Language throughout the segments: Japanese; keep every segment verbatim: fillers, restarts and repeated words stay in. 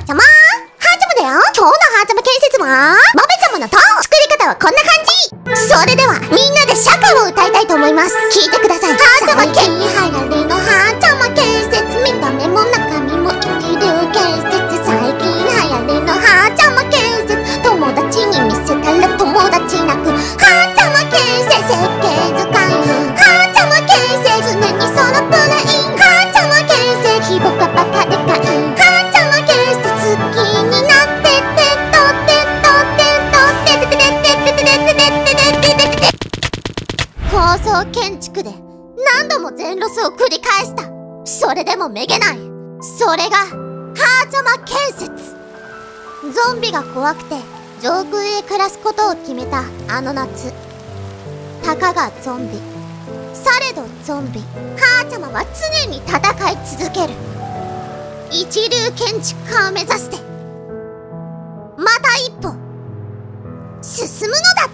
ちゃまー、はーちゃまだよ。今日のはーちゃま建設はまべちゃまの塔。作り方はこんな感じ。それではみんなで社歌を歌いたいと思います。聞いてください。はーちゃま建に流行りのはーちゃま建設、見た目も中身も一流建設。最近流行りのはーちゃま建設、友達に見せたら友達なく。はーちゃま建設設計図鑑、はーちゃま建設常にそのプレイン。はーちゃま建設規模がバカでかい。はーちゃま建設好きになってってとってとってとっててててててててててててて。高層建築で何度も全ロスを繰り返した。それでもめげない。それがはーちゃま建設。ゾンビが怖くて上空へ暮らすことを決めたあの夏、たかがゾンビ、されどゾンビ、はーちゃまは常に戦い続ける。一流建築家を目指してまた一歩進むのだった。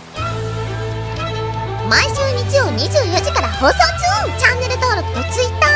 毎週日曜にじゅうよじから放送中。チャンネル登録と Twitter